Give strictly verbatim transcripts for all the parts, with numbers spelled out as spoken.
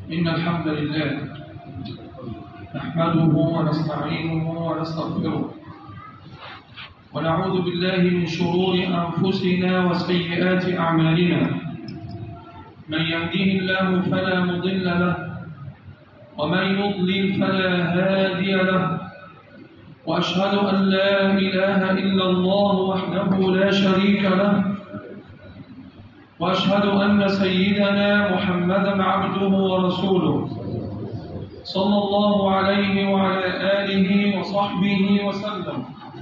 إن الحمد لله نحمده ونستعينه ونستغفره ونعوذ بالله من شرور أنفسنا وسيئات أعمالنا. من يهده الله فلا مضل له ومن يضلل فلا هادي له، وأشهد أن لا إله إلا الله وحده لا شريك له، وأشهد أن سيدنا محمدًا عبده ورسوله صلى الله عليه وعلى آله وصحبه وسلم.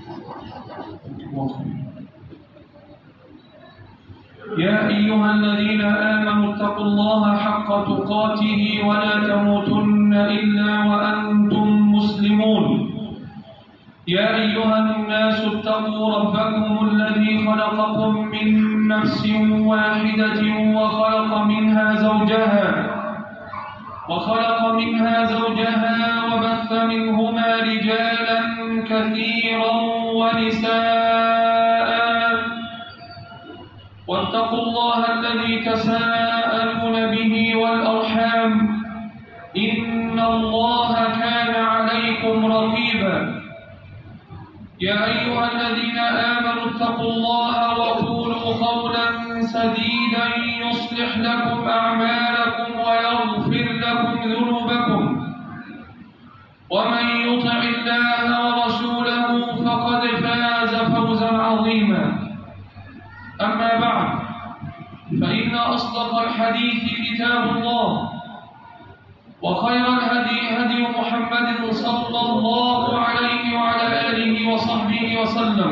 يا أيها الذين آمنوا اتقوا الله حق تقاته ولا تموتن إلا وأنتم مسلمون. يا أيها الناس اتقوا ربكم الذي خلقكم من نفس واحدة وخلق منها زوجها وخلق منها زوجها وبث منهما رجالا كثيرا ونساء، واتقوا الله الذي تساءلون به والأرحام إن الله كان عليكم رقيبا. يا أيها الذين آمنوا اتقوا الله وقولوا قولا سديدا يصلح لكم أعمالكم ويغفر لكم ذنوبكم، ومن يطع الله ورسوله فقد فاز فوزا عظيما. أما بعد، فإن أصدق الحديث كتاب الله، وخير الهدي هدي محمد صلى الله عليه وعلى آله وصحبه وسلم،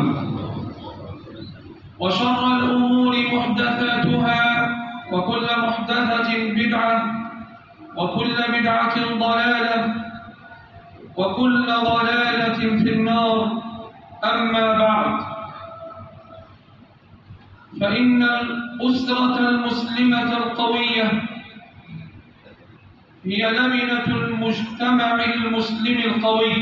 وشر الأمور محدثاتها، وكل محدثة بدعة، وكل بدعة ضلالة، وكل ضلالة في النار. أما بعد، فإن الأسرة المسلمة القوية هي لبنة المجتمع المسلم القوي،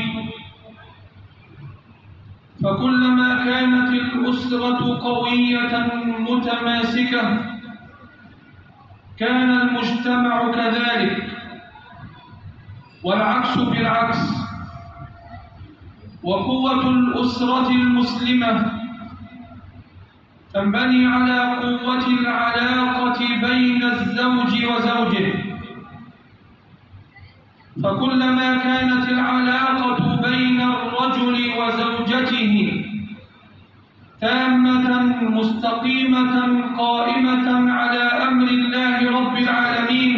فكلما كانت الأسرة قوية متماسكة كان المجتمع كذلك، والعكس بالعكس. وقوة الأسرة المسلمة تنبني على قوة العلاقة بين الزوج وزوجه، فكلما كانت العلاقة بين الرجل وزوجته تامة مستقيمة قائمة على أمر الله رب العالمين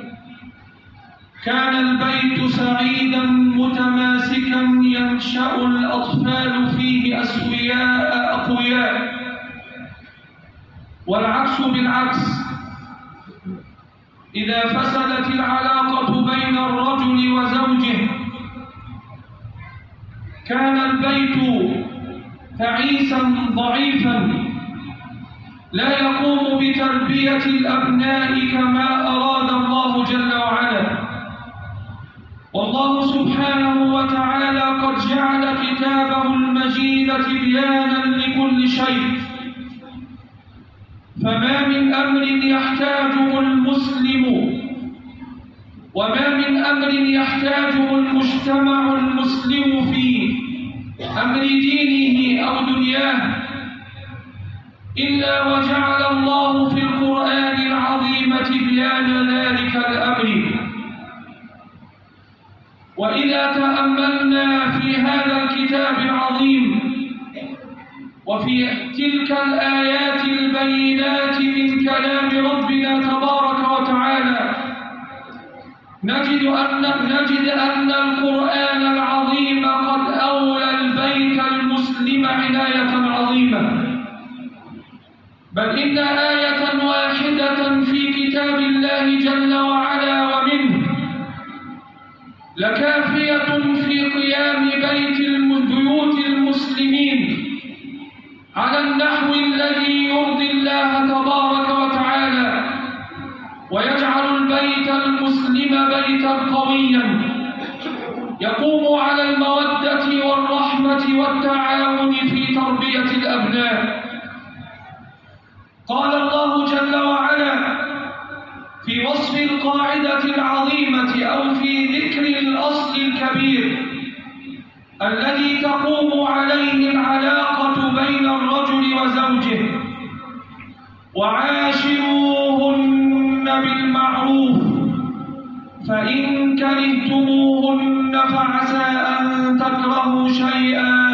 كان البيت سعيدا متماسكا، ينشأ الأطفال فيه أسوياء أقوياء. والعكس بالعكس، إذا فسدت العلاقة بين الرجل وزوجه كان البيت تعيسا ضعيفا، لا يقوم بتربية الأبناء كما أراد الله جل وعلا. والله سبحانه وتعالى قد جعل كتابه المجيد تبيانا لكل شيء، فما من أمر يحتاجه المسلم وما من أمر يحتاجه المجتمع المسلم في أمر دينه أو دنياه إلا وجعل الله في القرآن العظيم تبيان ذلك الأمر. وإذا تأملنا في هذا الكتاب العظيم وفي تلك الآيات البينات من كلام ربنا تبارك وتعالى نجد أن, نجد أن القرآن العظيم قد أولى البيت المسلم عناية عظيمة، بل إن آية واحدة في كتاب الله جل وعلا ومنه لكافية في قيام بيت بيوت المسلمين على النحو الذي يرضي الله تبارك وتعالى ويجعل البيت المسلم بيتا قويا يقوم على المودة والرحمة والتعاون في تربية الأبناء. قال الله جل وعلا في في وصف القاعدة العظيمة أو في ذكر الأصل الكبير الذي تقوم عليه العلاقة بين الرجل وزوجه: وعاشروهن بالمعروف فإن كرهتموهن فعسى أن تكرهوا شيئا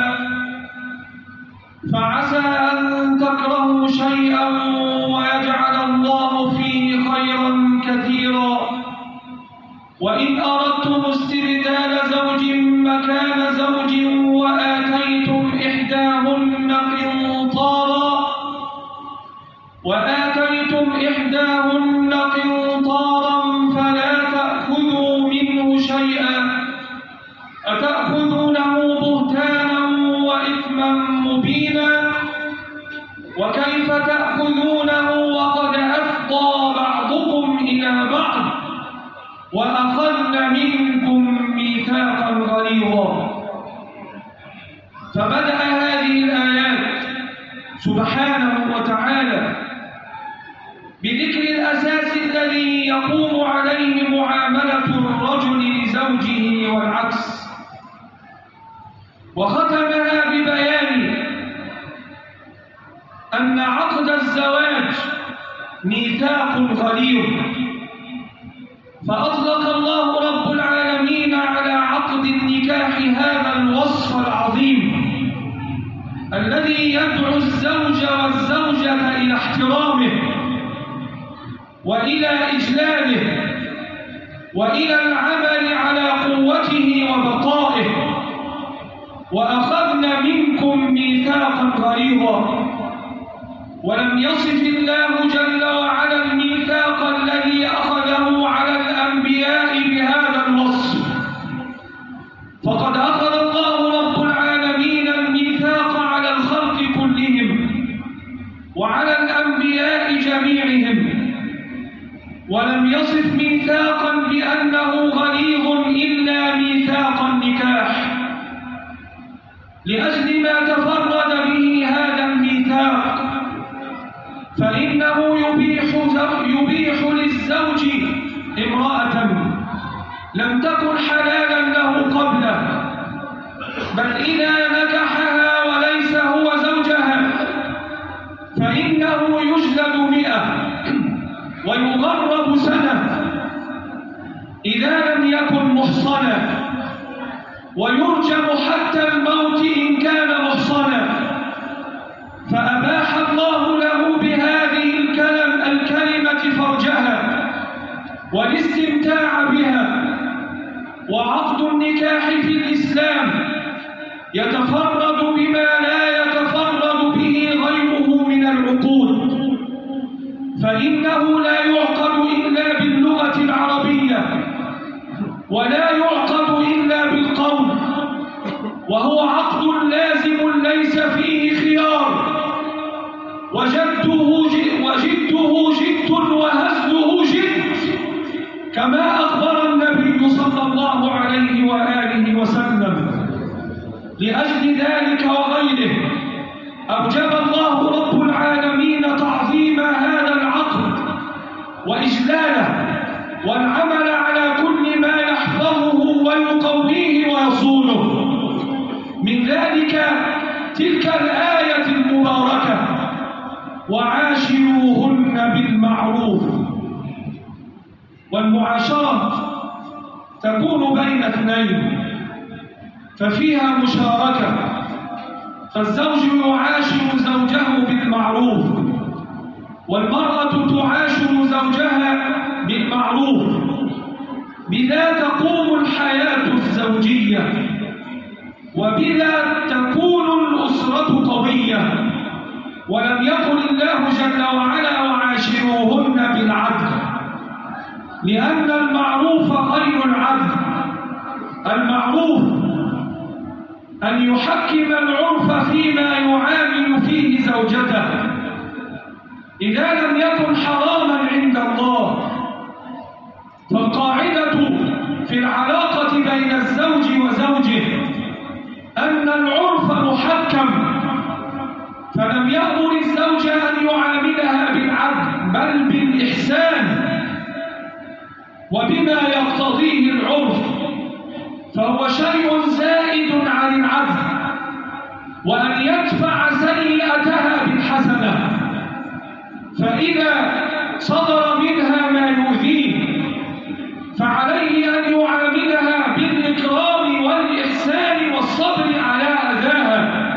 فعسى أن تكرهوا شيئا ويجعل الله فيه خيرا كثيرا، وإن أردتم استبدال زوج مكان زوج وآتيتم إحداهن قنطارا وآتيتم إحداهن قنطارا فلا تأخذوا منه شيئا أتأخذونه بهتانا وإثما مبينا، وكيف تأخذونه وقد أفضى بعضكم إلى بعض وأخذن منكم ميثاقا غليظا. فبدأ هذه الآيات سبحانه وتعالى بذكر الأساس الذي يقوم عليه معاملة الرجل لزوجه والعكس، وختمها ببيان أن عقد الزواج ميثاق غليظ، فأطلق الله رب العالمين على عقد النكاح هذا الوصف العظيم الذي يدعو الزوج والزوجة إلى احترامه وإلى إجلاله وإلى العمل على قوته وبقائه. وأخذنا منكم ميثاقا غليظا، ولم يصف الله جل وعلا الميثاق الذي أخذه على الأنبياء بهذا الوصف، فقد أخذ الله رب العالمين الميثاق على الخلق كلهم وعلى الأنبياء جميعهم، ولم يصف ميثاقا بأنه غليظ إلا ميثاق النكاح، لأجل ما تفرد به هذا الميثاق، فإنه يبيح, يبيح للزوج امرأة لم تكن حلالا له قبله، بل إذا نكحها وليس هو زوجها فإنه يجلد مئة ويغرب سنة إذا لم يكن محصنا، ويرجم حتى الموت إن كان محصنا. فأباح الله له بهذه الكلم الكلمة فرجها والاستمتاع بها. وعقد النكاح في الإسلام يتفرد بما لا يتفرد به غيره من العقود، فإنه لا يعقد إلا باللغة العربية ولا يعقد إلا بالقول، وهو عقد لازم ليس فيه خيار، وجده جد وجده جد وهزله جد، كما أخبر النبي صلى الله عليه وآله وسلم. لأجل ذلك وغيره أوجب الله رب العالمين تعظيم هذا العقد وإجلاله والعمل على كل ما يحفظه ويقويه ويصونه. من ذلك تلك الآية المباركة: وعاشروهن بالمعروف. والمعاشرة تكون بين اثنين ففيها مشاركة، فالزوج يعاشر زوجه بالمعروف والمرأة تعاشر زوجها بالمعروف، بذا تقوم الحياة الزوجية وبذا تكون الأسرة قوية. ولم يقل الله جل وعلا وعاشروهن بالعدل، لأن المعروف غير العدل. المعروف أن يحكم العرف فيما يعامل فيه زوجته، إذا لم يكن حراما عند الله. فالقاعدة في العلاقة بين الزوج وزوجه أن العرف محكم، فلم يأمر الزوج أن يعاملها بالعدل بل بالإحسان، وبما يقتضيه العرف، فهو شيء زائد عن العدل، وأن يدفع سيئتها بالحسنة، فإذا صدر منها ما يؤذيه فعليه أن يعاملها بالإكرام والإحسان والصبر على أذاها.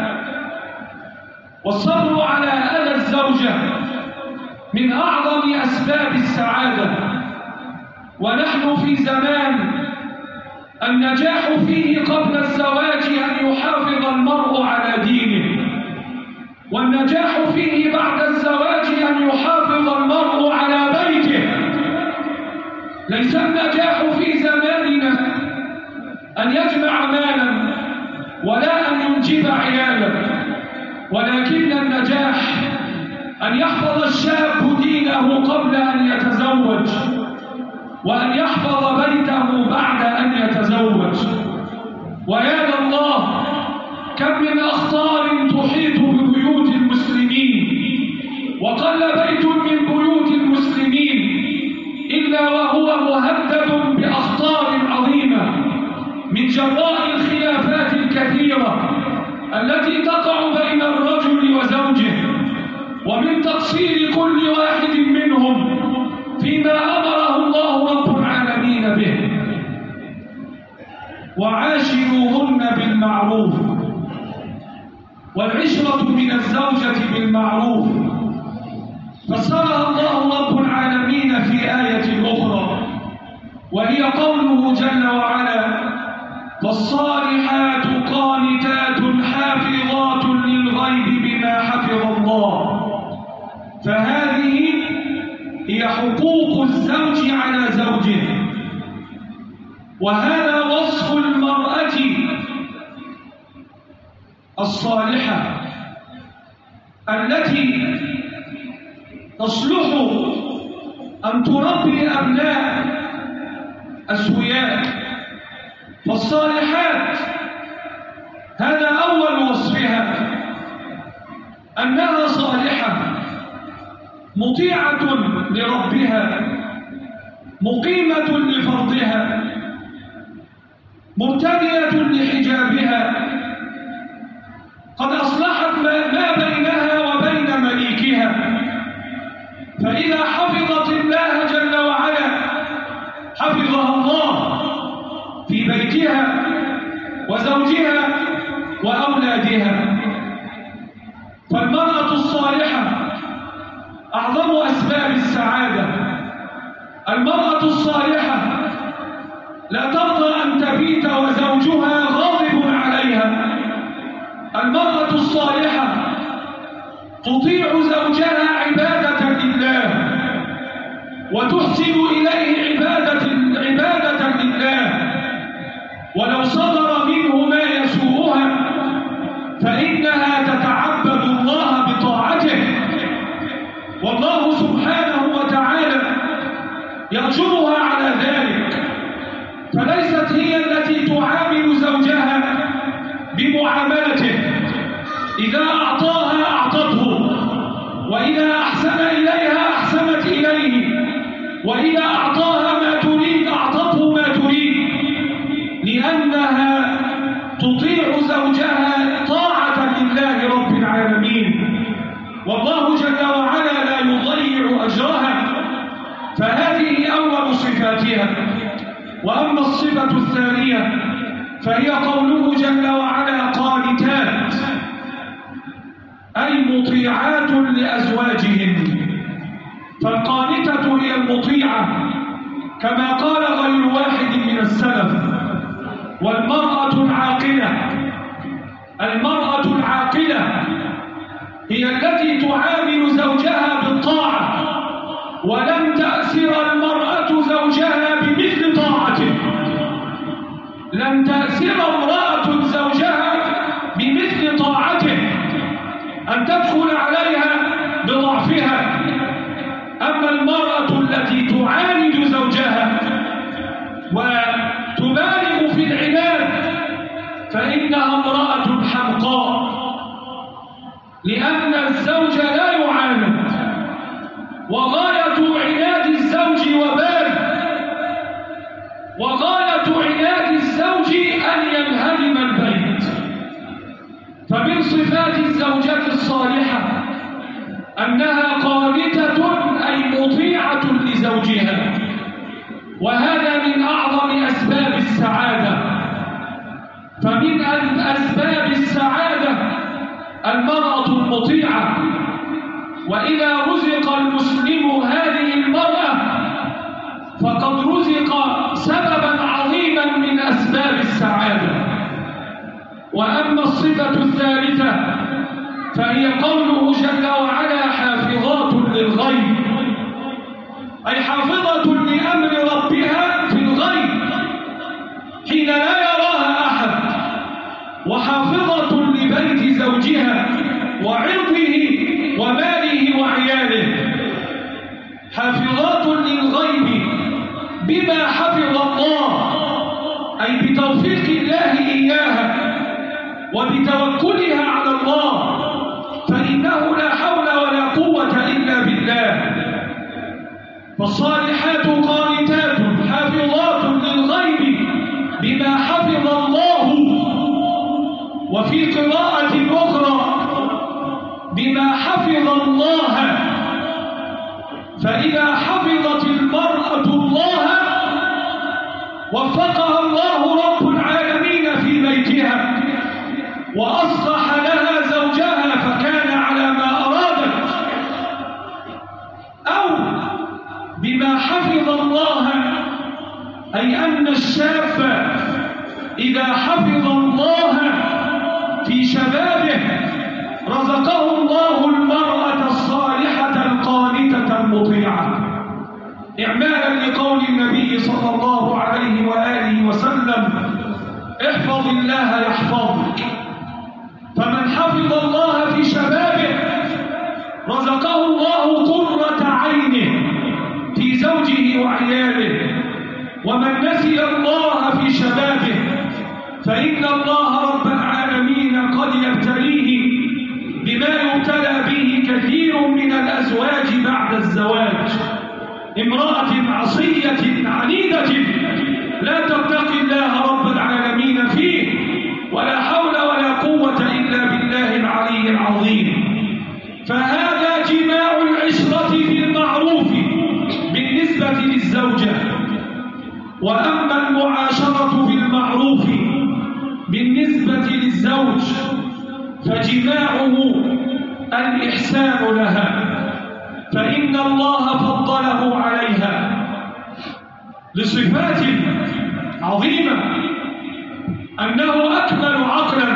والصبر على أذى الزوجة من أعظم أسباب السعادة، ونحن في زمان النجاح فيه قبل الزواج أن يحافظ المرء على دينه، والنجاح فيه بعد الزواج أن يحافظ المرء على بيته. ليس النجاح في زماننا أن يجمع مالا ولا أن ينجب عيالا، ولكن النجاح أن يحفظ الشاب دينه قبل أن يتزوج، وأن يحفظ بيته بعد أن يتزوج. ويا الله، كم من أخطار تحيط ببيوت المسلمين، وقل بيت من بيوت المسلمين إلا وهو مهدد بأخطار عظيمة من جراء الخلافات الكثيرة التي تقع بين الرجل وزوجه، ومن تقصير كل واحد منهم فيما أمره الله رب العالمين به. وعاشروهن بالمعروف، والعشرة من الزوجة بالمعروف فسرها الله رب العالمين في آية أخرى، وهي قوله جل وعلا: فالصالحات قانتات حافظات للغيب بما حفظ الله. فهذه هي حقوق الزوج على زوجه، وهذا وصف المرأة الصالحة التي تصلح أن تربي أبناء أسوياء. فالصالحات هذا أول وصفها، أنها صالحة مطيعة لربها، مقيمة لفرضها، مرتدية لحجابها، قد أصلحت ما بينها وبين مليكها. فإذا حفظت الله جل وعلا حفظها الله في بيتها وزوجها وأولادها. فالمرأة الصالحة أعظم أسباب السعادة. المرأة الصالحة لا ترضى أن تبيت وزوجها غاضب عليها. المرأة الصالحة تطيع زوجها عبادة لله، وتحسن إليه عبادة, عبادة لله، ولو صدر منه ما يسوءها فإنها تتعبد الله بطاعته، والله سبحانه وتعالى يأجرها على ذلك. فليست هي التي تعامل زوجها بمعاملته، إذا أعطاها أعطته، وإذا أحسن إليها أحسنت إليه، وإذا أعطاها ما تريد أعطته ما تريد، لأنها تطيع زوجها طاعة لله رب العالمين، والله جل وعلا لا يضيع أجرها. فهذه أول صفاتها. وأما الصفة الثانية فهي قوله جل وعلا: قانتات، أي مطيعات لأزواجهن. فالقانتة هي المطيعة كما قال غير واحد من السلف. والمرأة العاقلة، المرأة العاقلة هي التي تعامل زوجها بالطاعة، ولم تأسر المرأة زوجها بمثل طاعته. لم تأسر امرأة زوجها بمثل طاعته، أن تدخل عليها بضعفها. أما المرأة التي تعاند زوجها وتبالغ في العناد فإنها امرأة حمقاء، لأن الزوج لا يعاند، وغاية عناد الزوج وبال صفات الزوجة الصالحة أنها قانتة أي مطيعة لزوجها، وهذا من أعظم أسباب السعادة. فمن أسباب السعادة المرأة المطيعة، وإذا رزق المسلم هذه المرأة فقد رزق سببا عظيما من أسباب السعادة. وأما الصفة الثالثة فهي قوله جل وعلا حافظات للغيب، أي حافظة لأمر ربها في الغيب حين لا يراها أحد، وحافظة لبيت زوجها وعرضه وماله وعياله، حافظات للغيب بما حفظ الله، أي بتوفيق الله إياها وبتوكلها على الله، فإنه لا حول ولا قوة إلا بالله. فالصالحات قانتات حافظات للغيب بما حفظ الله، وفي قراءة أخرى بما حفظ الله. فإذا حفظت المرأة الله وفقها الله رب العالمين في بيتها وأصلح لها زوجها فكان على ما أرادت، أو بما حفظ الله أي أن الشاب إذا حفظ الله في شبابه رزقه الله المرأة الصالحة القانتة المطيعة، إعمالا لقول النبي صلى الله عليه وآله وسلم احفظ الله يحفظك. فمن حفظ الله في شبابه رزقه الله قرة عينه في زوجه وعياله. ومن نسي الله في شبابه فإن الله رب العالمين قد يبتليه بما يبتلى به كثير من الأزواج بعد الزواج، امرأة عصية عنيدة لا تتقي الله رب العالمين فيه، ولا حول ولا قوة إلا بالله العلي العظيم. فهذا جماع العشرة بالمعروف بالنسبة للزوجة. وأما المعاشرة بالمعروف بالنسبة للزوج فجماعه الإحسان لها، فإن الله فضله عليها لصفات عظيمة، أنه أكمل عقلا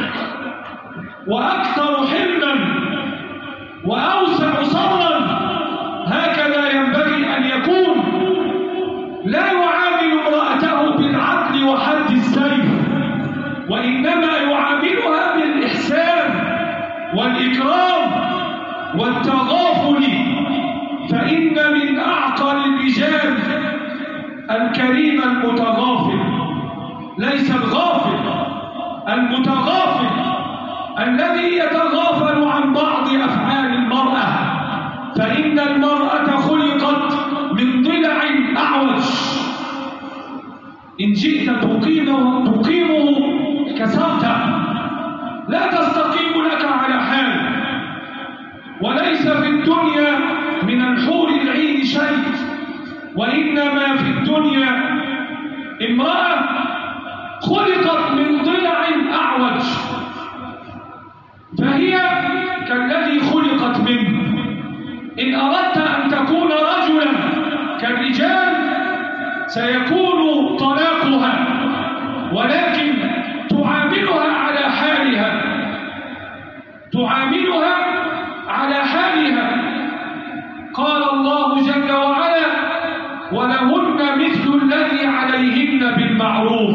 وأكثر حلما وأوسع صبرا. هكذا ينبغي أن يكون، لا يعامل امرأته بالعدل وحد السيف، وإنما يعاملها بالإحسان والإكرام والتغافل. فإن من أعقل الرجال الكريم المتغافل، ليس الغافل، المتغافل الذي يتغافل عن بعض أفعال المرأة. فإن المرأة خلقت من ضلع أعوج، إن جئت تقيمه, تقيمه كسرته، لا تستقيم لك على حال. وليس في الدنيا من الحور العين شيء، وإنما في الدنيا امرأة خلقت من ضلع أعوج، فهي كالذي خلقت منه. إن أردت أن تكون رجلا كالرجال سيكون طلاقها، ولكن تعاملها على حالها، تعاملها على حالها. قال الله جل وعلا ولهن مثل الذي عليهن بالمعروف.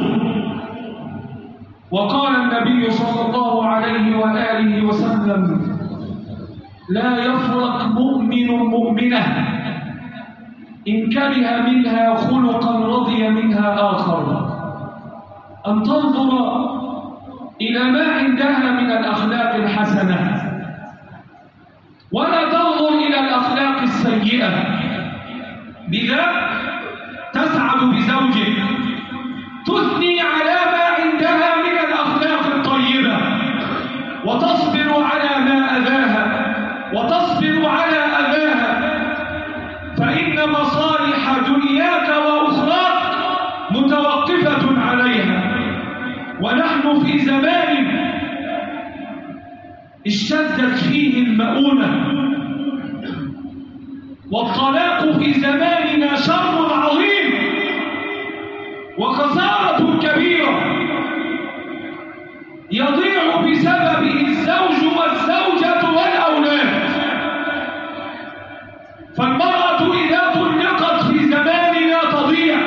وقال النبي صلى الله عليه وآله وسلم لا يفرق مؤمن مؤمنة إن كره منها خلقا رضي منها آخر، أن تنظر إلى ما عندها من الأخلاق الحسنة ولا تنظر إلى الأخلاق السيئة، بذا تسعد بزوجك، تثني على ما عندها من الأخلاق الطيبة وتصبر فإن مصالح دنياك وأخراك متوقفة عليها. ونحن في زمان اشتدت فيه المؤونة، والطلاق في زماننا شر عظيم وخسارة كبيرة يضيع بسببه الزوج والزوجة والأولاد. فالمرأة إذا طلقت في زماننا تضيع،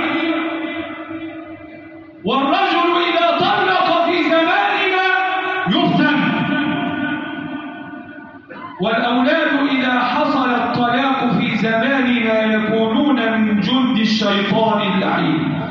والرجل إذا طلق في زماننا يفتن، والأولاد إذا حصل الطلاق في زماننا يكونون من جند الشيطان اللعين.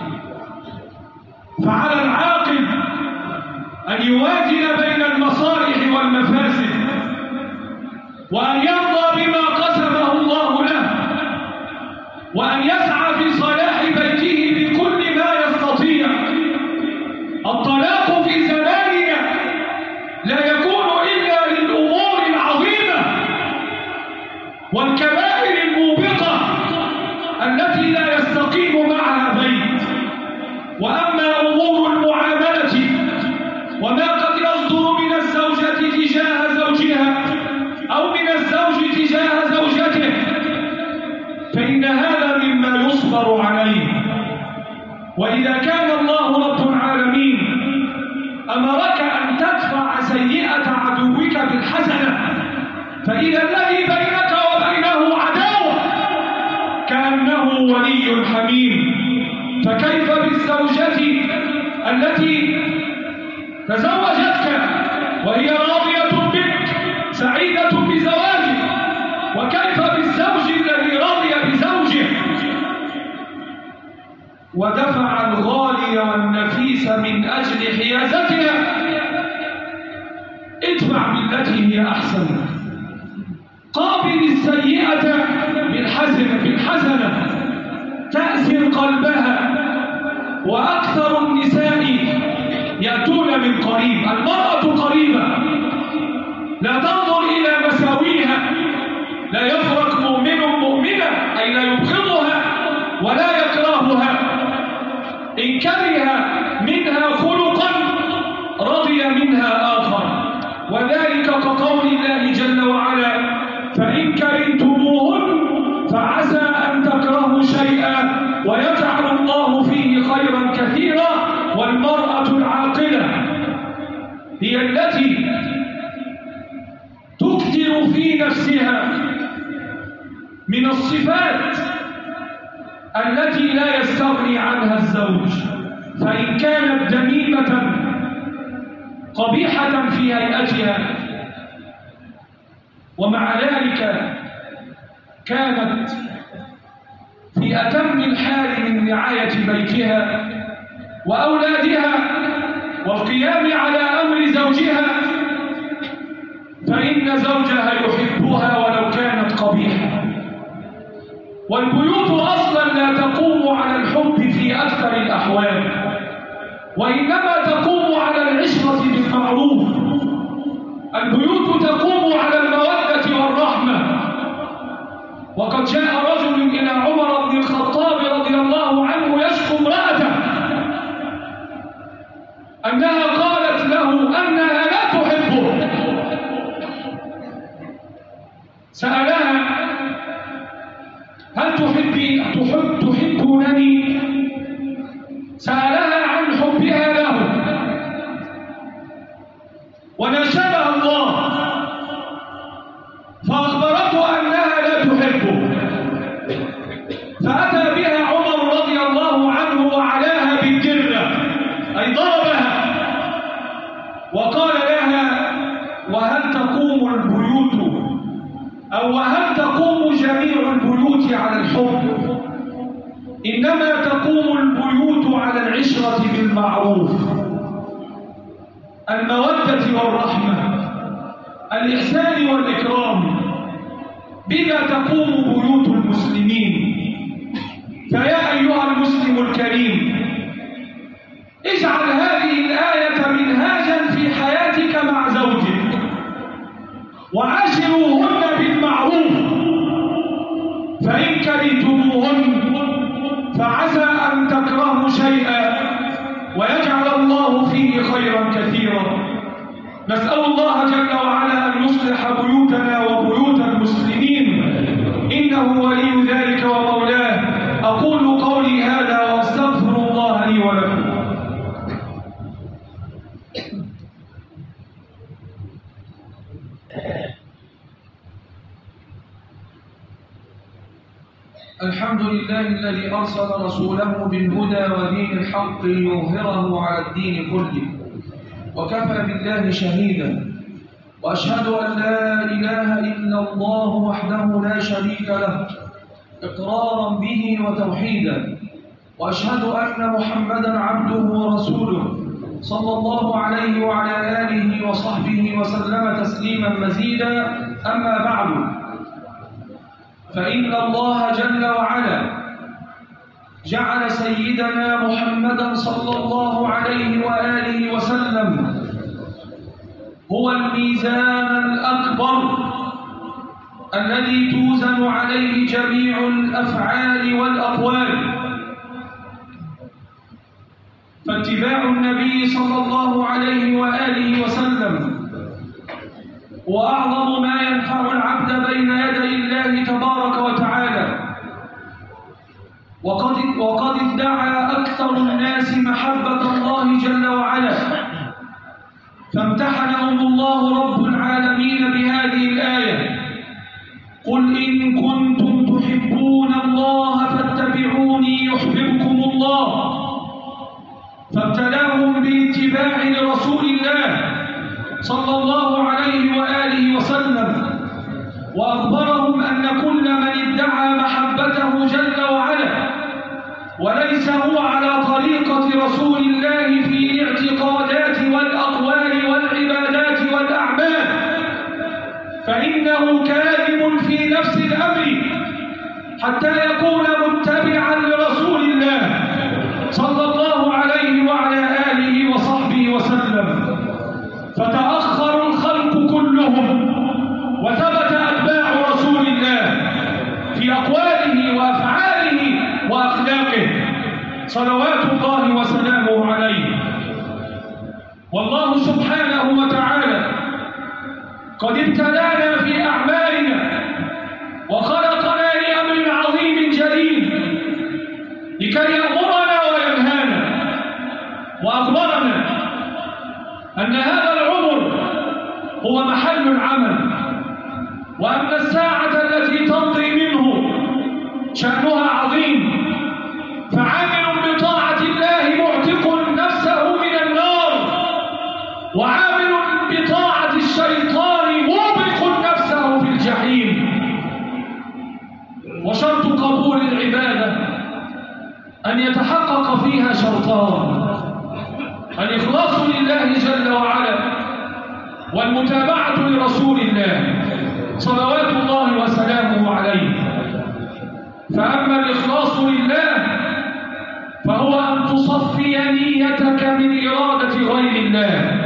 فعلى العاقل أن يوازن بين المصالح والمفاسد، وأن يرضى بما قسمه الله له، وأن يسعى في صلاح بيته بكل ما يستطيع. الطلاق في زماننا لا يكون إلا للأمور العظيمة والكبائر الموبقة التي لا يستقيم معها بيت. وأما أمور المعاملة وما قد يصدر من الزوجة تجاه زوجها أو من الزوج تجاه زوجته فإن هذا مما يصبر عليه. وإذا كان الله رب العالمين أمرك أن تدفع سيئة عدوك بالحسنة، فإذا الذي بينك وبينه عداوة كأنه ولي حميم. فكيف بالزوجة التي تزوجتك وهي راضية بك سعيدة بزواجك، وكيف بالزوج الذي رضي بزوجه ودفع الغالي والنفيس من أجل حيازتها؟ ادفع بالتي هي أحسن، قابل السيئة بالحسنة بالحسنة تأسر قلبها. وأكثر النساء يأتون من قريب، المرأة قريبة لا تنظر إلى مساويها. لا يفرق مؤمن مؤمنة، أي لا يبغضها ولا يكرهها. إن كره منها خلقا رضي منها آخر، وذلك كقول الله جل وعلا: فإن كرهتموهن فعسى أن تكرهوا شيئا ويجعل الله فيه خيرا كثيرا. والمرأة العاقلة هي التي تكثر في نفسها من الصفات التي لا يستغني عنها الزوج، فإن كانت دميمة قبيحة في هيئتها ومع ذلك كانت في أتم الحال من رعاية بيتها وأولادها والقيام على أمر زوجها، فإن زوجها يحبها ولو كانت قبيحة. والبيوت أصلا لا تقوم على الحب في أكثر الأحوال، وإنما تقوم على العشرة بالمعروف. البيوت تقوم على المودة والرحمة. وقد جاء رجل إلى عمر بن الخطاب رضي الله عنه يشكو امرأته أنها قالت له أنها لا تحبه. سألها: هل تحبي تحب تحبونني؟ سألها عن حبها له وناشدها الله، فأخبرته أنها لا تحبه. فأتى بها عمر رضي الله عنه وعلاها بالجرة، أي ضربها، وقال لها: وهل تقوم البيوت أو وهل تقوم جميع البيوت على الحب؟ إنما تقوم البيوت على العشرة بالمعروف، المودة والرحمة، الإحسان والإكرام. بذا تقوم بيوت المسلمين. فيا أيها المسلم الكريم، اجعل هذه الآية منهاجا في حياتك مع زوجك، وعاشروهن بالمعروف، فإن كرهتموهن فعسى أن تكرهوا شيئا ويجعل الله فيه خيرا كثيرا. نسأل الله جل وعلا أن يصلح بيوتنا وبيوت المسلمين، إنه ولي ذلك ومولاه. أقول قولي هذا وأستغفر الله لي ولكم. الحمد لله الذي أرسل رسوله بالهدى ودين الحق ليظهره على الدين كله، وكفى بالله شهيدا، وأشهد أن لا إله إلا الله وحده لا شريك له إقرارا به وتوحيدا، وأشهد أن محمدا عبده ورسوله صلى الله عليه وعلى آله وصحبه وسلم تسليما مزيدا. أما بعد، فإن الله جل وعلا جعل سيدنا محمدا صلى الله عليه وآله وسلم هو الميزان الأكبر الذي توزن عليه جميع الأفعال والأقوال. فاتباع النبي صلى الله عليه وآله وسلم وأعظم ما ينفع العبد بين يدي الله تبارك وتعالى. وقد, وقد ادعى أكثر الناس محبة الله جل وعلا، فامتحنهم الله رب العالمين بهذه الآية: قل إن كنتم تحبون الله فاتبعوني يحببكم الله. فابتلاهم باتباع لرسول الله صلى الله عليه وآله وسلم، وأخبرهم أن كل من ادعى محبته جل وعلا وليس هو على طريقة رسول الله في الاعتقادات والأقوال والعبادات والأعمال فإنه كاذب في نفس الأمر حتى يكون متبعا لرسول الله صلى الله عليه وعلى آله وصحبه وسلم. فتأخر الخلق كلهم وثبت أتباع رسول الله في أقواله وأفعاله وأخلاقه صلوات الله وسلامه عليه. والله سبحانه وتعالى قد ابتلانا في أعمالنا وخلقنا لأمر عظيم جليل لكي يأمرنا وينهانا، وأخبرنا أن هذا العمر هو محل العمل، وأن الساعة التي تمضي منه شأنها عظيم، فعامل بطاعة الله معتق نفسه من النار، وعامل بطاعة الشيطان موبق نفسه في الجحيم. وشرط قبول العبادة أن يتحقق فيها شرطان: الإخلاص لله جل وعلا، والمتابعة لرسول الله صلوات الله وسلامه عليه. فأما الإخلاص لله فهو أن تصفي نيتك من إرادة غير الله.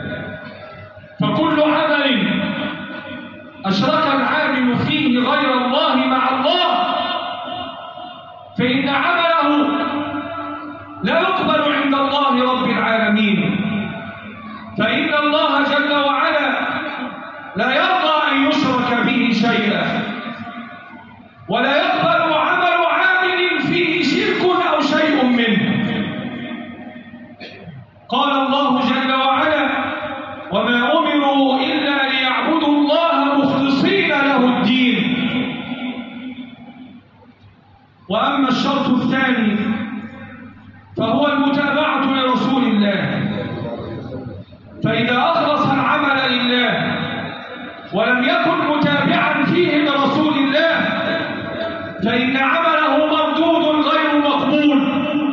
فكل عمل أشرك العامل فيه غير الله مع الله فإن عمله لا يقبل عند الله رب العالمين، فإن الله جل وعلا لا يرضى أن يشرك به شيئا، ولا يقبل عمل عامل فيه شرك أو شيء منه. قال الله جل وعلا: وما أمروا إلا ليعبدوا الله مخلصين له الدين. وأما الشرط الثاني فهو المتابعة لرسول الله. فإذا أخلص العمل لله ولم يكن متابعا فيه لرسول الله فإن عمله مردود غير مقبول،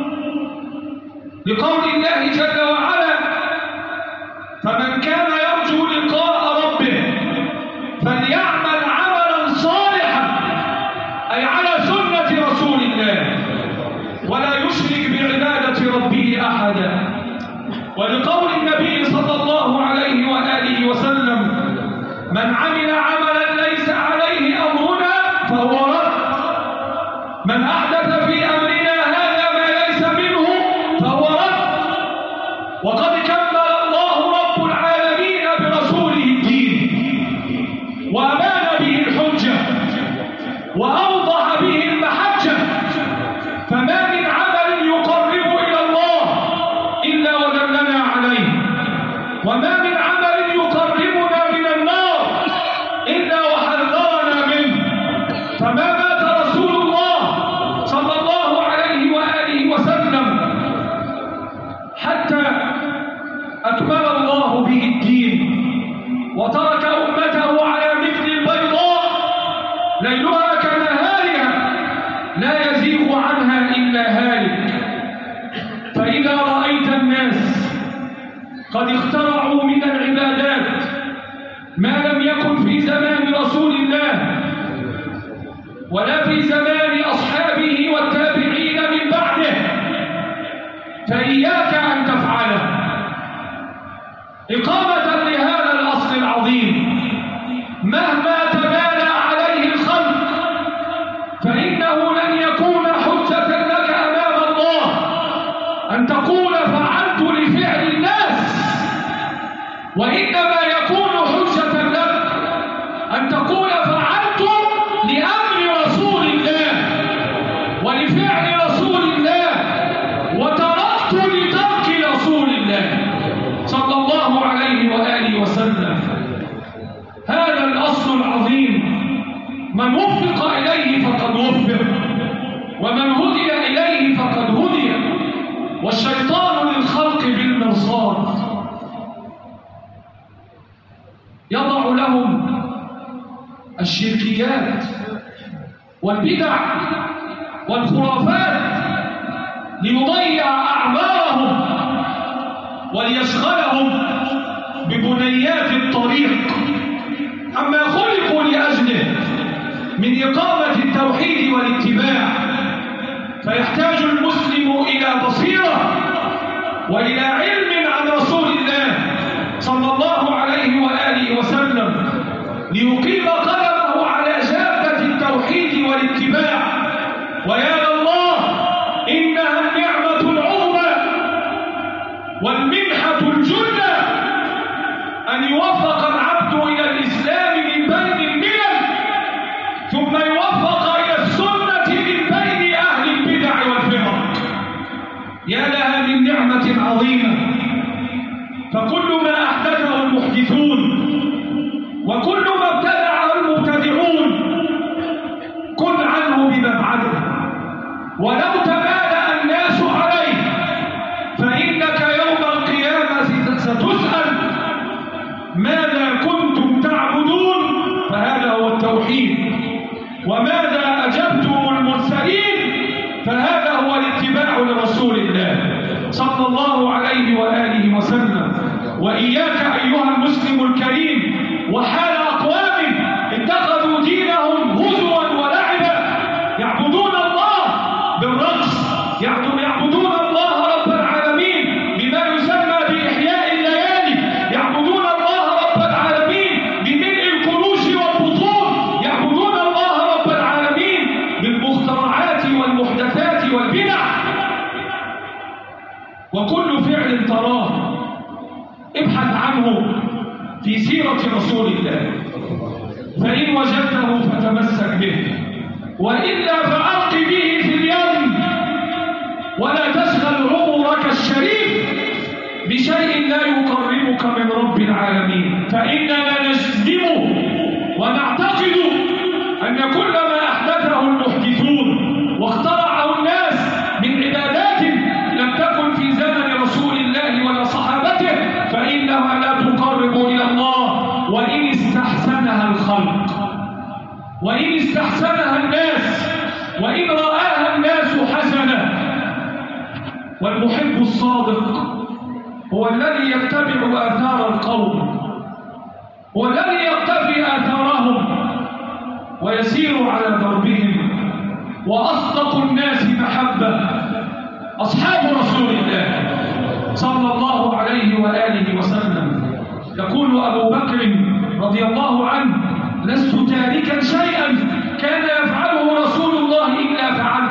لقول الله جل وعلا: فمن كان يرجو لقاء ربه فليعمل عملا صالحا، أي على سنة رسول الله، ولا يشرك بعبادة ربه أحدا. ولقول النبي صلى الله عليه وآله وسلم: من عمل عملا ليس عليه أمرنا فهو رد. من أحدث في أمرنا هذا ما ليس منه فهو رد. وقد كمل الله رب العالمين برسوله الدين، وأبان به الحجة، وأوضح به المحجة، فما من عمل يقرب إلى الله إلا ودلنا عليه، وما من عمل يقربنا من النار إلا وحذرنا منه. فما مات رسول الله صلى الله عليه وآله وسلم حتى أكمل الله به الدين، وترك أمته على مثل البيضاء ليلها كنهارها لا يزيغ عنها إلا هالك. فإذا رأيت الناس قد اخترعوا من العبادات ما لم يكن في زمان رسول الله ولا في زمان أصحابه والتابعين من بعده، فإياك أن تفعله إقامة لهذا الأصل العظيم. مهما تبالى عليه الخلق فإنه لن يكون حجة لك أمام الله أن تقول فعلت لفعل الناس، وإنما يكون حجة لك أن تقول فعلت لأمر رسول الله ولفعل رسول الله، وتركت لترك رسول الله صلى الله عليه وآله وسلم. هذا الأصل العظيم من وفق إليه فقد وفق، ومن هدي إليه فقد هدي، والشيطان للخلق بالمرصاد يضع لهم الشركيات والبدع والخرافات ليضيع أعمارهم وليشغلهم ببنيات الطريق عما خلقوا لأجله من إقامة التوحيد والاتباع. فيحتاج المسلم إلى بصيرة وإلى علم عن رسول الله صلى الله عليه وآله وسلم ليقيم قدمه على جادة التوحيد والاتباع. ويا لله إنها النعمة العظمى والمنحة الجنة أن يوفق العبد إلى الإسلام من بين الملل، ثم يوفق إلى السنة من بين أهل البدع والفرق. يا لها من نعمة عظيمة. فكل ما أحدثه المحدثون وكل ما ابتدعه المبتدعون كن عنه بمبعده، ولو تبادأ الناس عليه فإنك يوم القيامة ستسأل ماذا كنتم تعبدون، فهذا هو التوحيد. وماذا أجبتم المرسلين، فهذا هو الاتباع لرسول الله صلى الله عليه وآله وسلم. وإياك أيها المسلم الكريم وحال أقوام اتخذوا دينهم هزوا ولعبا، يعبدون الله بالرقص، يعبدون الله رب العالمين بما يسمى بإحياء الليالي، يعبدون الله رب العالمين بملء الكروش والبطون، يعبدون الله رب العالمين بالمخترعات والمحدثات والبدع. وكل فعل تراه ابحث عنه في سيرة رسول الله، فإن وجدته فتمسك به، وإلا فألق به في اليم، ولا تشغل عمرك الشريف بشيء لا يقربك من رب العالمين. فإننا نجزم ونعتقد أن كل ما أحدثه المحدثون واخترعه الناس من عبادات لم تكن في زمن رسول الله ولا صحابته فإنها لا تقرب إلى الله، وإن استحسنها الخلق، وإن استحسنها الناس، وإن رآها الناس حسنة. والمحب الصادق هو الذي يتبع آثار القوم، هو الذي يقتفي آثارهم ويسير على دربهم. وأصدق الناس محبة أصحاب رسول الله صلى الله عليه وآله وسلم. يقول أبو بكر رضي الله عنه: لست تاركا شيئا كان يفعله رسول الله إلا فعله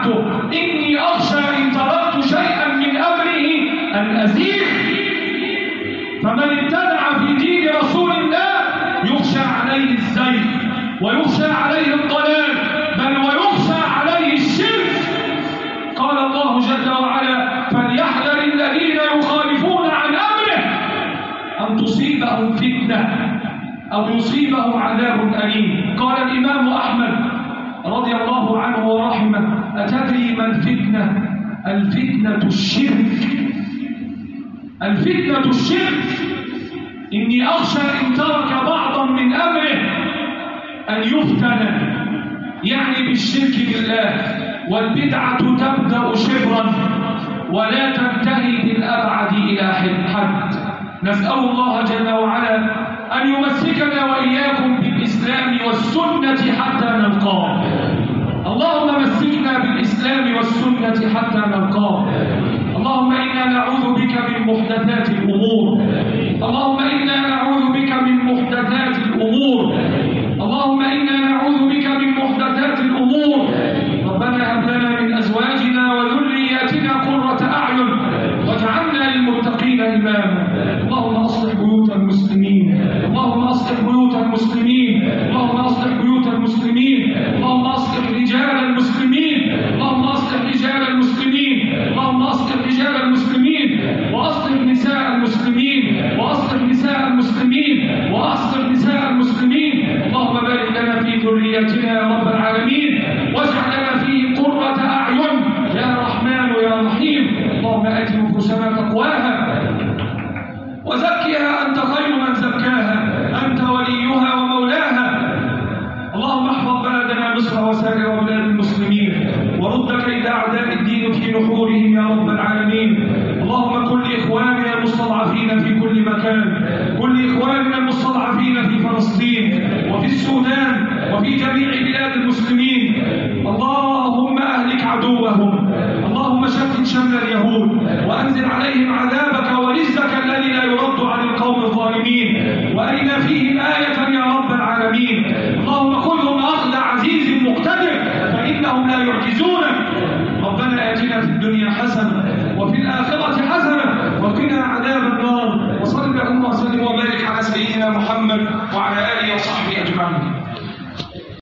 ويخشى عليه الضلال، بل ويخشى عليه الشرك. قال الله جل وعلا: فليحذر الذين يخالفون عن أمره أن تصيبهم فتنة أو يصيبهم عذاب أليم. قال الإمام أحمد رضي الله عنه ورحمه: أتدري ما الفتنة؟ الفتنة الشرك. الفتنة الشرك. إني أخشى إن ترك بعضا من أمره أن يفتن، يعني بالشرك بالله. والبدعة تبدأ شبرا ولا تنتهي بالأبعد إلى حد. نسأل الله جل وعلا أن يمسكنا وإياكم بالإسلام والسنة حتى نلقاه. اللهم مسكنا بالإسلام والسنة حتى نلقاه. اللهم إنا نعوذ بك من محدثات الأمور. اللهم إنا نعوذ بك من محدثات الأمور. اللهم إنا نعوذ بك من محدثات الأمور. ربنا هب لنا من أزواجنا وذرياتنا قرة أعين واجعلنا للمتقين إماما. اللهم أصلح بيوت المسلمين. اللهم أصلح بيوت المسلمين. اللهم أصلح بيوت المسلمين. اللهم أصلح رجال المسلمين. اللهم أصلح رجال المسلمين. اللهم أصلح رجال المسلمين وأصلح نساء المسلمين وأصلح نساء المسلمين وأصلح نساء المسلمين. اللهم بارك لنا في ذريتنا يا رب العالمين، واجعل لنا فيه قرة أعين يا رحمن يا رحيم. اللهم آت نفوسنا تقواها وزكها أنت خير من زكاها، أنت وليها ومولاها. اللهم احفظ بلدنا مصر وسائر بلاد المسلمين، ورد كيد أعداء الدين في نحورهم يا رب العالمين. اللهم كن لإخواننا المستضعفين في كل مكان، كن لإخواننا المستضعفين في فلسطين وفي السودان وفي جميع بلاد المسلمين. اللهم أهلك عدوهم، اللهم شتت شمل اليهود وأنزل عليهم عذاب